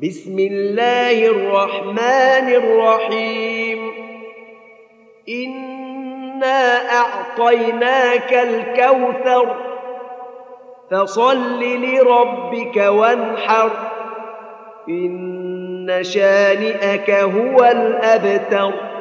بسم الله الرحمن الرحيم إنا أعطيناك الكوثر فصل لربك وانحر إن شانئك هو الأبتر.